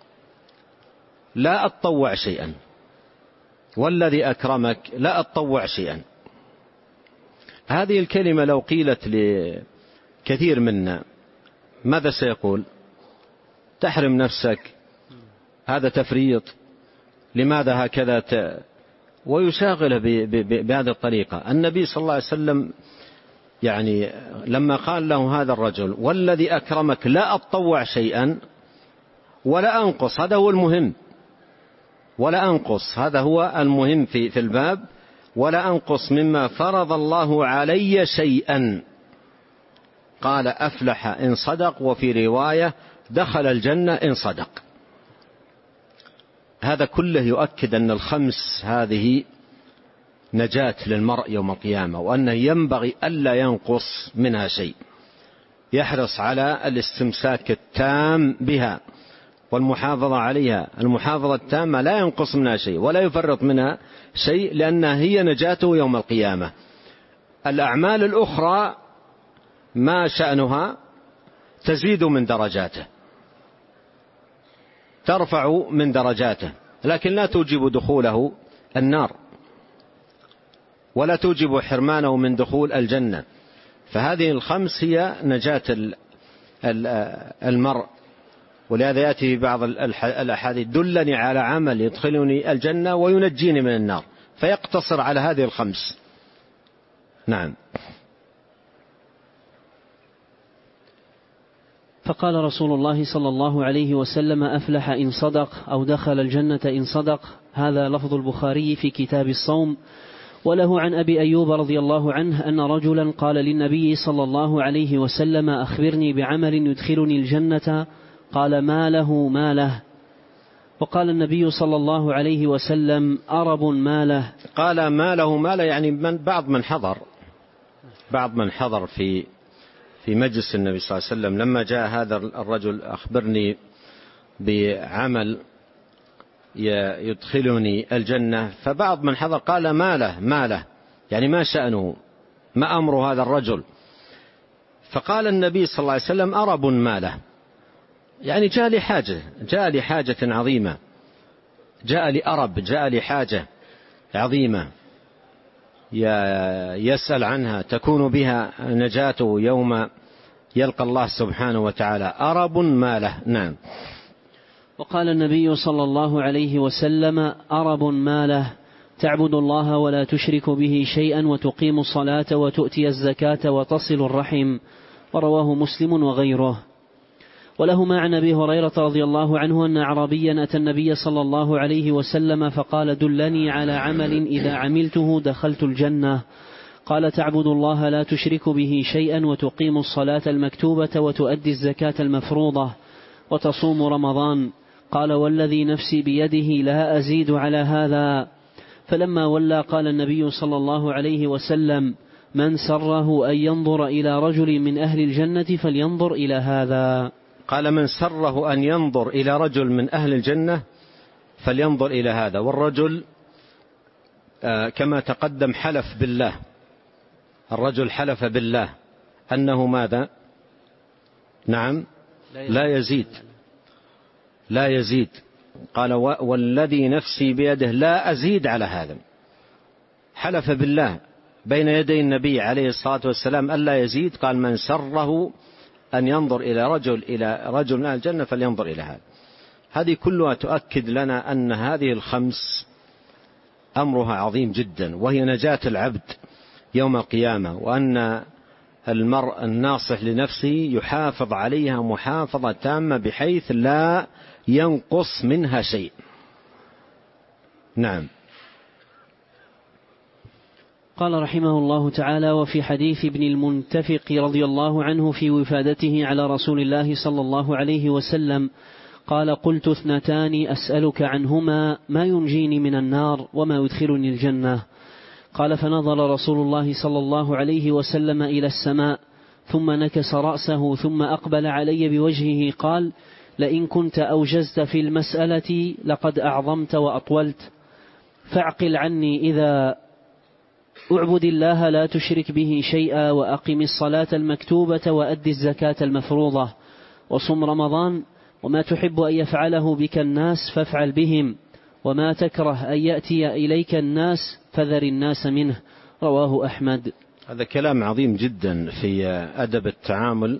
لا أتطوع شيئا، والذي أكرمك لا أتطوع شيئا. هذه الكلمة لو قيلت لكثير منا ماذا سيقول؟ تحرم نفسك، هذا تفريط، لماذا هكذا ت... ويشاغله ب... ب... بهذه الطريقة. النبي صلى الله عليه وسلم يعني لما قال له هذا الرجل: والذي أكرمك لا أتطوع شيئا ولا أنقص، هذا هو المهم، ولا أنقص، هذا هو المهم في في الباب، ولا أنقص مما فرض الله علي شيئا. قال: أفلح إن صدق، وفي رواية: دخل الجنة إن صدق. هذا كله يؤكد أن الخمس هذه نجاة للمرء يوم القيامة، وأنه ينبغي ألا ينقص منها شيء، يحرص على الاستمساك التام بها والمحافظة عليها، المحافظة التامة لا ينقص منها شيء ولا يفرط منها شيء، لأنها هي نجاته يوم القيامة. الأعمال الأخرى ما شأنها؟ تزيد من درجاته، ترفع من درجاته، لكن لا توجب دخوله النار ولا توجب حرمانه من دخول الجنة. فهذه الخمس هي نجاة المرء. ولهذا يأتي في بعض الأحاديث: دلني على عمل يدخلني الجنة وينجيني من النار، فيقتصر على هذه الخمس. نعم. فقال رسول الله صلى الله عليه وسلم: أفلح إن صدق، أو دخل الجنة إن صدق. هذا لفظ البخاري في كتاب الصوم. وله عن أبي أيوب رضي الله عنه أن رجلا قال للنبي صلى الله عليه وسلم: أخبرني بعمل يدخلني الجنة. قال: ما له ما له؟ وقال النبي صلى الله عليه وسلم أرب ماله. قال ماله ماله يعني من بعض من حضر بعض من حضر في في مجلس النبي صلى الله عليه وسلم لما جاء هذا الرجل أخبرني بعمل يدخلني الجنة، فبعض من حضر قال ماله ماله يعني ما شأنه، ما أمر هذا الرجل؟ فقال النبي صلى الله عليه وسلم أرب ماله، يعني جاء لحاجة جاء لحاجة عظيمة، جاء لأرب، جاء لحاجة عظيمة يسأل عنها تكون بها نجاته يوم يلقى الله سبحانه وتعالى. أرب ماله. نعم. وقال النبي صلى الله عليه وسلم أرب ماله تعبد الله ولا تشرك به شيئا وتقيم الصلاة وتؤتي الزكاة وتصل الرحم. ورواه مسلم وغيره. ولهما عن أبي هريرة رضي الله عنه أن أعرابيا أتى النبي صلى الله عليه وسلم فقال دلني على عمل إذا عملته دخلت الجنة. قال تعبد الله لا تشرك به شيئا وتقيم الصلاة المكتوبة وتؤدي الزكاة المفروضة وتصوم رمضان. قال والذي نفسي بيده لا أزيد على هذا. فلما ولى قال النبي صلى الله عليه وسلم من سره أن ينظر إلى رجل من أهل الجنة فلينظر إلى هذا. قال من سره أن ينظر إلى رجل من أهل الجنة فلينظر إلى هذا. والرجل كما تقدم حلف بالله، الرجل حلف بالله أنه ماذا؟ نعم لا يزيد لا يزيد. قال والذي نفسي بيده لا أزيد على هذا. حلف بالله بين يدي النبي عليه الصلاة والسلام ألا يزيد. قال من سره أن ينظر إلى رجل إلى رجل من الجنة فلينظر إلى هذا. هذه كلها تؤكد لنا أن هذه الخمس أمرها عظيم جدا، وهي نجاة العبد يوم القيامة، وأن المرء الناصح لنفسه يحافظ عليها محافظة تامة بحيث لا ينقص منها شيء. نعم. قال رحمه الله تعالى وفي حديث ابن المنتفق رضي الله عنه في وفادته على رسول الله صلى الله عليه وسلم قال قلت اثنتان أسألك عنهما ما ينجيني من النار وما يدخلني الجنة. قال فنظر رسول الله صلى الله عليه وسلم إلى السماء ثم نكس رأسه ثم أقبل علي بوجهه قال لئن كنت أوجزت في المسألة لقد أعظمت وأطولت، فاعقل عني إذا اعبد الله لا تشرك به شيئا وأقم الصلاة المكتوبة وأد الزكاة المفروضة وصم رمضان، وما تحب أن يفعله بك الناس فافعل بهم، وما تكره أن يأتي إليك الناس فذر الناس منه. رواه أحمد. هذا كلام عظيم جدا في أدب التعامل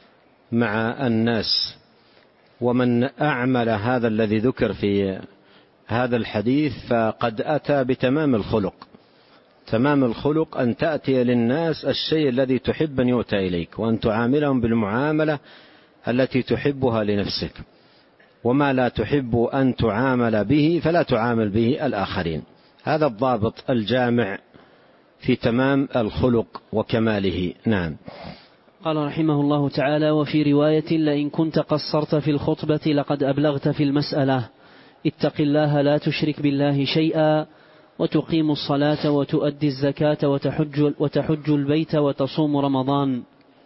مع الناس. ومن أعمل هذا الذي ذكر في هذا الحديث فقد أتى بتمام الخلق. تمام الخلق أن تأتي للناس الشيء الذي تحب أن يؤتى إليك، وأن تعاملهم بالمعاملة التي تحبها لنفسك، وما لا تحب أن تعامل به فلا تعامل به الآخرين. هذا الضابط الجامع في تمام الخلق وكماله. نعم. قال رحمه الله تعالى وفي رواية لئن كنت قصرت في الخطبة لقد أبلغت في المسألة، اتق الله لا تشرك بالله شيئا وتقيم الصلاة وتؤدي الزكاة وتحج, وتحج البيت وتصوم رمضان.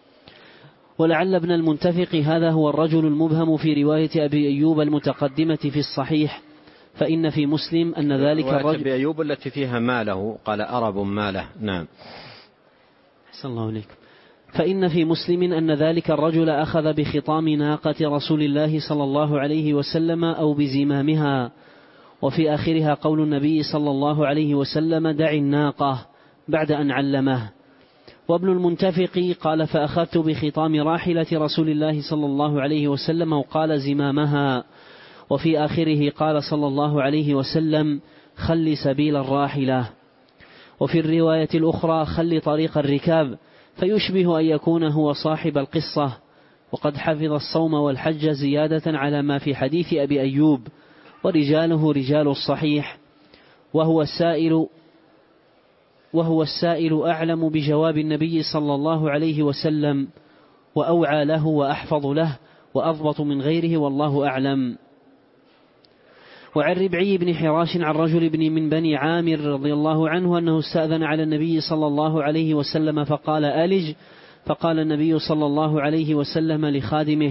ولعل ابن المنتفق هذا هو الرجل المبهم في رواية أبي أيوب المتقدمة في الصحيح، فإن في مسلم أن ذلك الرجل أبي أيوب التي فيها ماله قال أرب ماله. نعم. أحسن الله عليك. فإن في مسلم أن ذلك الرجل أخذ بخطام ناقة رسول الله صلى الله عليه وسلم أو بزمامها، وفي آخرها قول النبي صلى الله عليه وسلم دع الناقة بعد أن علمه. وابن المنتفق قال فأخذت بخطام راحلة رسول الله صلى الله عليه وسلم وقال زمامها، وفي آخره قال صلى الله عليه وسلم خل سبيل الراحلة. وفي الرواية الأخرى خل طريق الركاب، فيشبه أن يكون هو صاحب القصة، وقد حفظ الصوم والحج زيادة على ما في حديث أبي أيوب، ورجاله رجال الصحيح، وهو السائل وهو السائل أعلم بجواب النبي صلى الله عليه وسلم، وأوعى له وأحفظ له وأضبط من غيره، والله أعلم. وعن ربعي بن حراش عن رجل بن من بني عامر رضي الله عنه أنه استأذن على النبي صلى الله عليه وسلم فقال ألج، فقال النبي صلى الله عليه وسلم لخادمه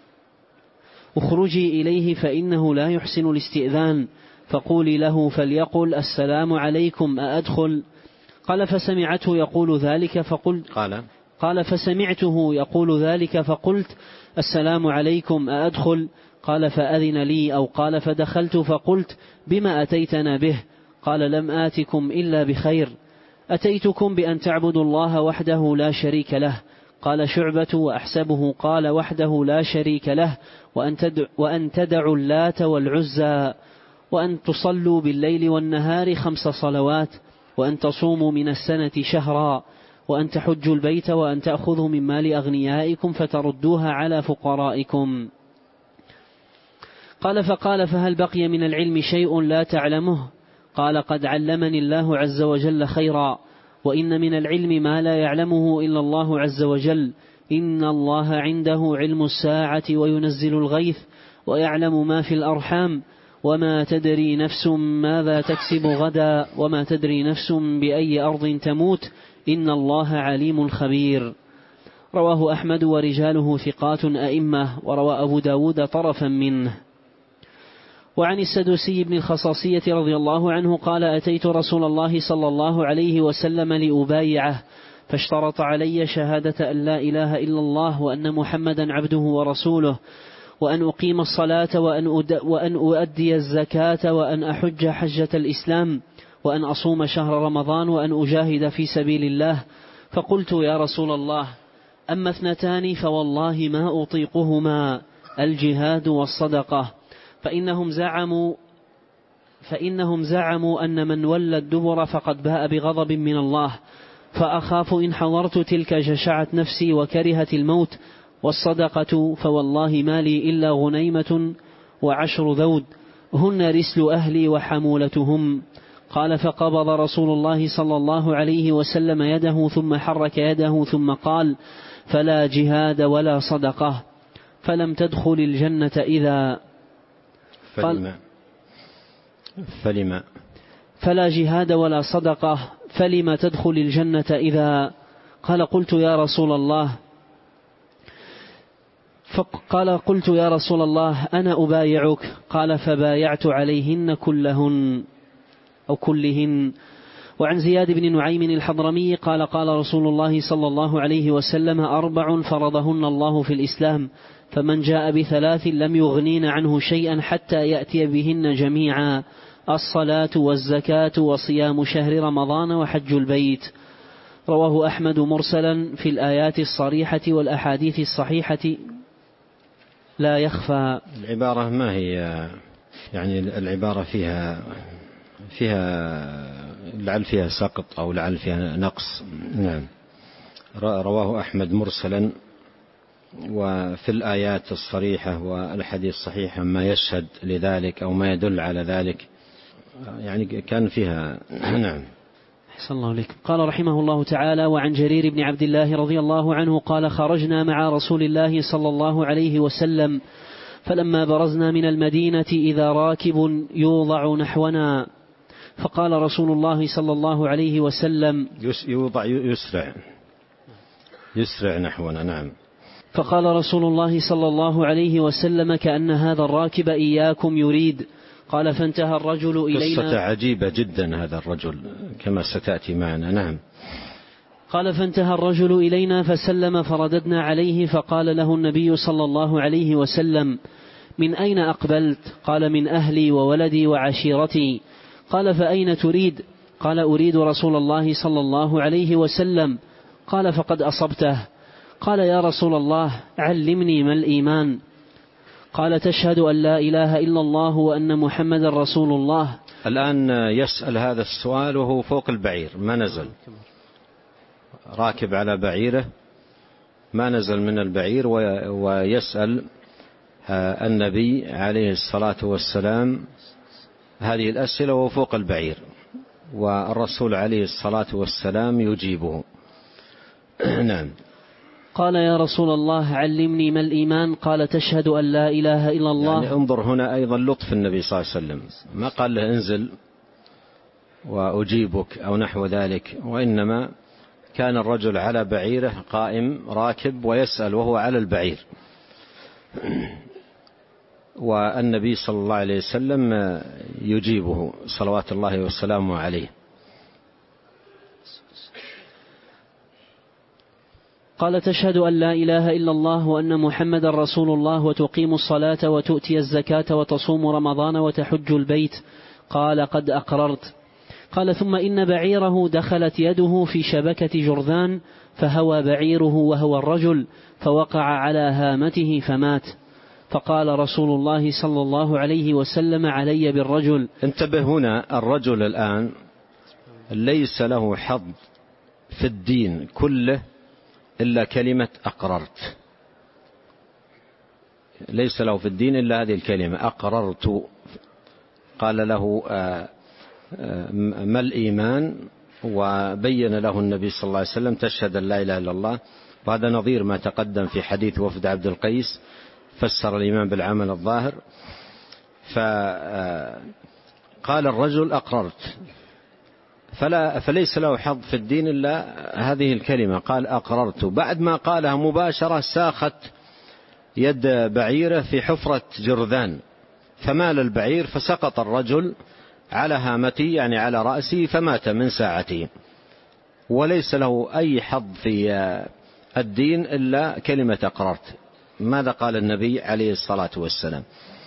اخرجي إليه فإنه لا يحسن الاستئذان، فقولي له فليقل السلام عليكم أأدخل؟ قال فسمعته يقول ذلك فقلت قال قال فسمعته يقول ذلك فقلت السلام عليكم أأدخل؟ قال فأذن لي أو قال فدخلت فقلت بما أتيتنا به؟ قال لم آتكم إلا بخير، أتيتكم بأن تعبدوا الله وحده لا شريك له. قال شعبة وأحسبه قال وحده لا شريك له، وأن, تدع وأن تدعوا اللات والعزى، وأن تصلوا بالليل والنهار خمس صلوات، وأن تصوموا من السنة شهرا، وأن تحجوا البيت، وأن تأخذوا من مال أغنيائكم فتردوها على فقرائكم. قال فقال فهل بقي من العلم شيء لا تعلمه؟ قال قد علمني الله عز وجل خيرا، وإن من العلم ما لا يعلمه إلا الله عز وجل، إن الله عنده علم الساعة وينزل الغيث ويعلم ما في الأرحام، وما تدري نفس ماذا تكسب غدا، وما تدري نفس بأي أرض تموت، إن الله عليم خبير. رواه أحمد ورجاله ثقات أئمة، وروى أبو داود طرفا منه. وعن السدوسي بن الخصاصية رضي الله عنه قال أتيت رسول الله صلى الله عليه وسلم لأبايعه، فاشترط علي شهادة أن لا إله إلا الله وأن محمدا عبده ورسوله، وأن أقيم الصلاة، وأن أؤدي الزكاة، وأن أحج حجة الإسلام، وأن أصوم شهر رمضان، وأن أجاهد في سبيل الله. فقلت يا رسول الله أما اثنتان فوالله ما أطيقهما، الجهاد والصدقة، فإنهم زعموا فإنهم زعموا أن من ولى الدبر فقد باء بغضب من الله، فأخاف إن حضرت تلك جشعت نفسي وكرهت الموت. والصدقة فوالله ما لي إلا غنيمة وعشر ذود، هن رسل أهلي وحمولتهم. قال فقبض رسول الله صلى الله عليه وسلم يده ثم حرك يده ثم قال فلا جهاد ولا صدقة، فلم تدخل الجنة إذا فلما فلما فلا جهاد ولا صدقة فلما تدخل الجنة إذا؟ قال قلت يا رسول الله فقال قلت يا رسول الله أنا أبايعك. قال فبايعت عليهن كلهن أو كلهن. وعن زياد بن نعيم الحضرمي قال قال رسول الله صلى الله عليه وسلم أربع فرضهن الله في الإسلام، فمن جاء بثلاث لم يغنين عنه شيئا حتى يأتي بهن جميعا: الصلاة والزكاة وصيام شهر رمضان وحج البيت. رواه أحمد مرسلا في الآيات الصريحة والأحاديث الصحيحة لا يخفى. العبارة ما هي يعني العبارة فيها فيها لعل فيها سقط أو لعل فيها نقص. نعم. رواه أحمد مرسلا، وفي الآيات الصريحة والحديث الصحيحة ما يشهد لذلك أو ما يدل على ذلك، يعني كان فيها. نعم. أحسن الله عليكم. قال رحمه الله تعالى: وعن جرير بن عبد الله رضي الله عنه قال: خرجنا مع رسول الله صلى الله عليه وسلم، فلما برزنا من المدينة إذا راكب يوضع نحونا، فقال رسول الله صلى الله عليه وسلم: يوضع يسرع يسرع نحونا. نعم. فقال رسول الله صلى الله عليه وسلم: كأن هذا الراكب إياكم يريد. قال فانتهى الرجل إلينا. قصة عجيبة جدا هذا الرجل كما ستأتي معنا. نعم. قال فانتهى الرجل إلينا فسلم فرددنا عليه، فقال له النبي صلى الله عليه وسلم: من أين أقبلت؟ قال: من أهلي وولدي وعشيرتي. قال: فأين تريد؟ قال: أريد رسول الله صلى الله عليه وسلم. قال: فقد أصبته. قال: يا رسول الله علمني ما الإيمان؟ قال: تشهد أن لا إله إلا الله وأن محمد رسول الله. الآن يسأل هذا السؤال وهو فوق البعير، ما نزل، راكب على بعيره ما نزل من البعير، ويسأل النبي عليه الصلاة والسلام هذه الأسئلة وهو فوق البعير، والرسول عليه الصلاة والسلام يجيبه. نعم. قال يا رسول الله علمني ما الإيمان؟ قال تشهد أن لا إله إلا الله. يعني انظر هنا أيضا لطف النبي صلى الله عليه وسلم، ما قال له انزل وأجيبك أو نحو ذلك، وإنما كان الرجل على بعيره قائم راكب ويسأل وهو على البعير، والنبي صلى الله عليه وسلم يجيبه صلوات الله وسلامه عليه. قال تشهد أن لا إله إلا الله وأن محمد رسول الله وتقيم الصلاة وتؤتي الزكاة وتصوم رمضان وتحج البيت؟ قال قد أقررت. قال ثم إن بعيره دخلت يده في شبكة جرذان فهوى بعيره وهو الرجل فوقع على هامته فمات. فقال رسول الله صلى الله عليه وسلم علي بالرجل. انتبه هنا، الرجل الآن ليس له حظ في الدين كله إلا كلمة أقررت، ليس له في الدين إلا هذه الكلمة أقررت. قال له ما الإيمان؟ وبين له النبي صلى الله عليه وسلم تشهد أن لا إله إلا الله، وهذا نظير ما تقدم في حديث وفد عبد القيس فسر الإيمان بالعمل الظاهر. فقال الرجل أقررت، فلا فليس له حظ في الدين إلا هذه الكلمة، قال أقررت. بعد ما قالها مباشرة ساخت يد بعيره في حفرة جرذان فمال البعير فسقط الرجل على هامته يعني على رأسه فمات من ساعته، وليس له أي حظ في الدين إلا كلمة أقررت. ماذا قال النبي عليه الصلاة والسلام؟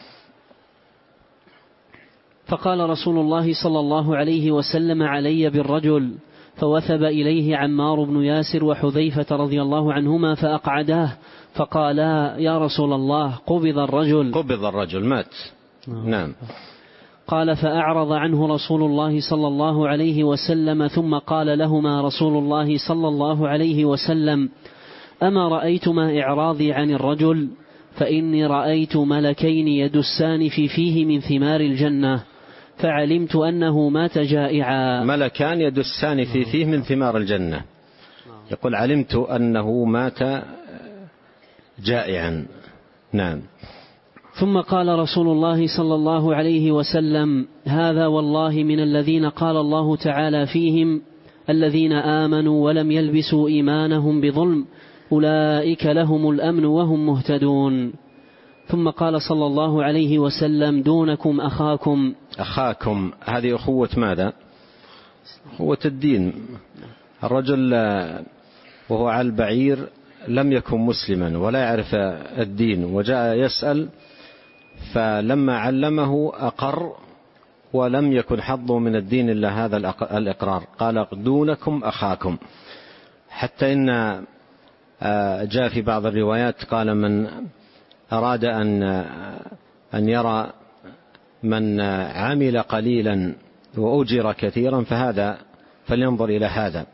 فقال رسول الله صلى الله عليه وسلم علي بالرجل. فوثب إليه عمار بن ياسر وحذيفة رضي الله عنهما فأقعداه فقالا يا رسول الله قبض الرجل. قبض الرجل مات. نعم. قال فأعرض عنه رسول الله صلى الله عليه وسلم ثم قال لهما رسول الله صلى الله عليه وسلم أما رأيتما إعراضي عن الرجل؟ فإني رأيت ملكين يدسان في فيه من ثمار الجنة فعلمت أنه مات جائعا. ملكان يدسان في فيه من ثمار الجنة، يقول علمت أنه مات جائعا. نعم. ثم قال رسول الله صلى الله عليه وسلم هذا والله من الذين قال الله تعالى فيهم الذين آمنوا ولم يلبسوا إيمانهم بظلم أولئك لهم الأمن وهم مهتدون. ثم قال صلى الله عليه وسلم دونكم أخاكم. أخاكم هذه أخوة ماذا؟ أخوة الدين. الرجل وهو على البعير لم يكن مسلما ولا يعرف الدين وجاء يسأل، فلما علمه أقر ولم يكن حظه من الدين إلا هذا الإقرار. قال دونكم أخاكم، حتى إن جاء في بعض الروايات قال من أراد أن أن يرى من عمل قليلا وأجر كثيرا فهذا فلينظر إلى هذا.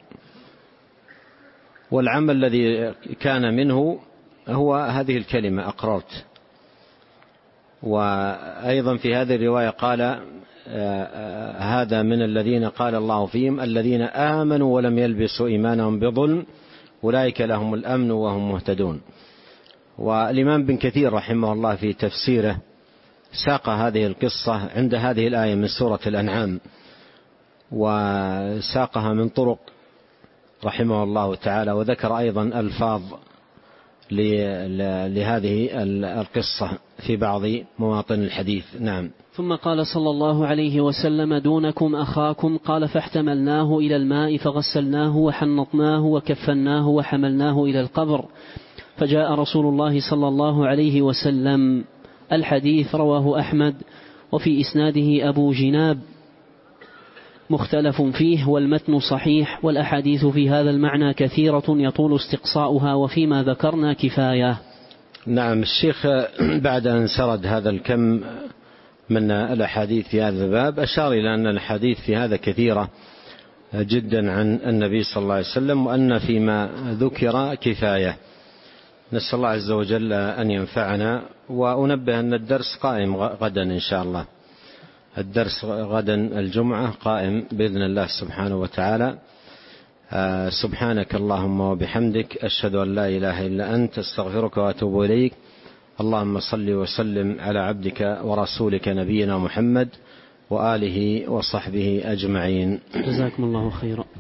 والعمل الذي كان منه هو هذه الكلمة أقررت. وأيضا في هذه الرواية قال هذا من الذين قال الله فيهم الذين آمنوا ولم يلبسوا إيمانهم بظلم أولئك لهم الأمن وهم مهتدون. والإمام بن كثير رحمه الله في تفسيره ساق هذه القصة عند هذه الآية من سورة الأنعام، وساقها من طرق رحمه الله تعالى، وذكر أيضا ألفاظ لهذه القصة في بعض مواطن الحديث. نعم. ثم قال صلى الله عليه وسلم دونكم أخاكم. قال فاحتملناه إلى الماء فغسلناه وحنطناه وكفناه وحملناه إلى القبر. فجاء رسول الله صلى الله عليه وسلم. الحديث رواه أحمد وفي إسناده أبو جناب مختلف فيه والمتن صحيح، والأحاديث في هذا المعنى كثيرة يطول استقصاؤها وفيما ذكرنا كفاية. نعم. الشيخ بعد أن سرد هذا الكم من الأحاديث في هذا الباب أشار إلى أن الحديث في هذا كثيرة جدا عن النبي صلى الله عليه وسلم، وأن فيما ذكر كفاية. نسأل الله عز وجل أن ينفعنا. وأنبه أن الدرس قائم غدا إن شاء الله، الدرس غدا الجمعة قائم بإذن الله سبحانه وتعالى سبحانك اللهم وبحمدك، أشهد أن لا إله إلا أنت، استغفرك وأتوب إليك. اللهم صل وسلم على عبدك ورسولك نبينا محمد وآله وصحبه أجمعين. جزاكم الله خيرا.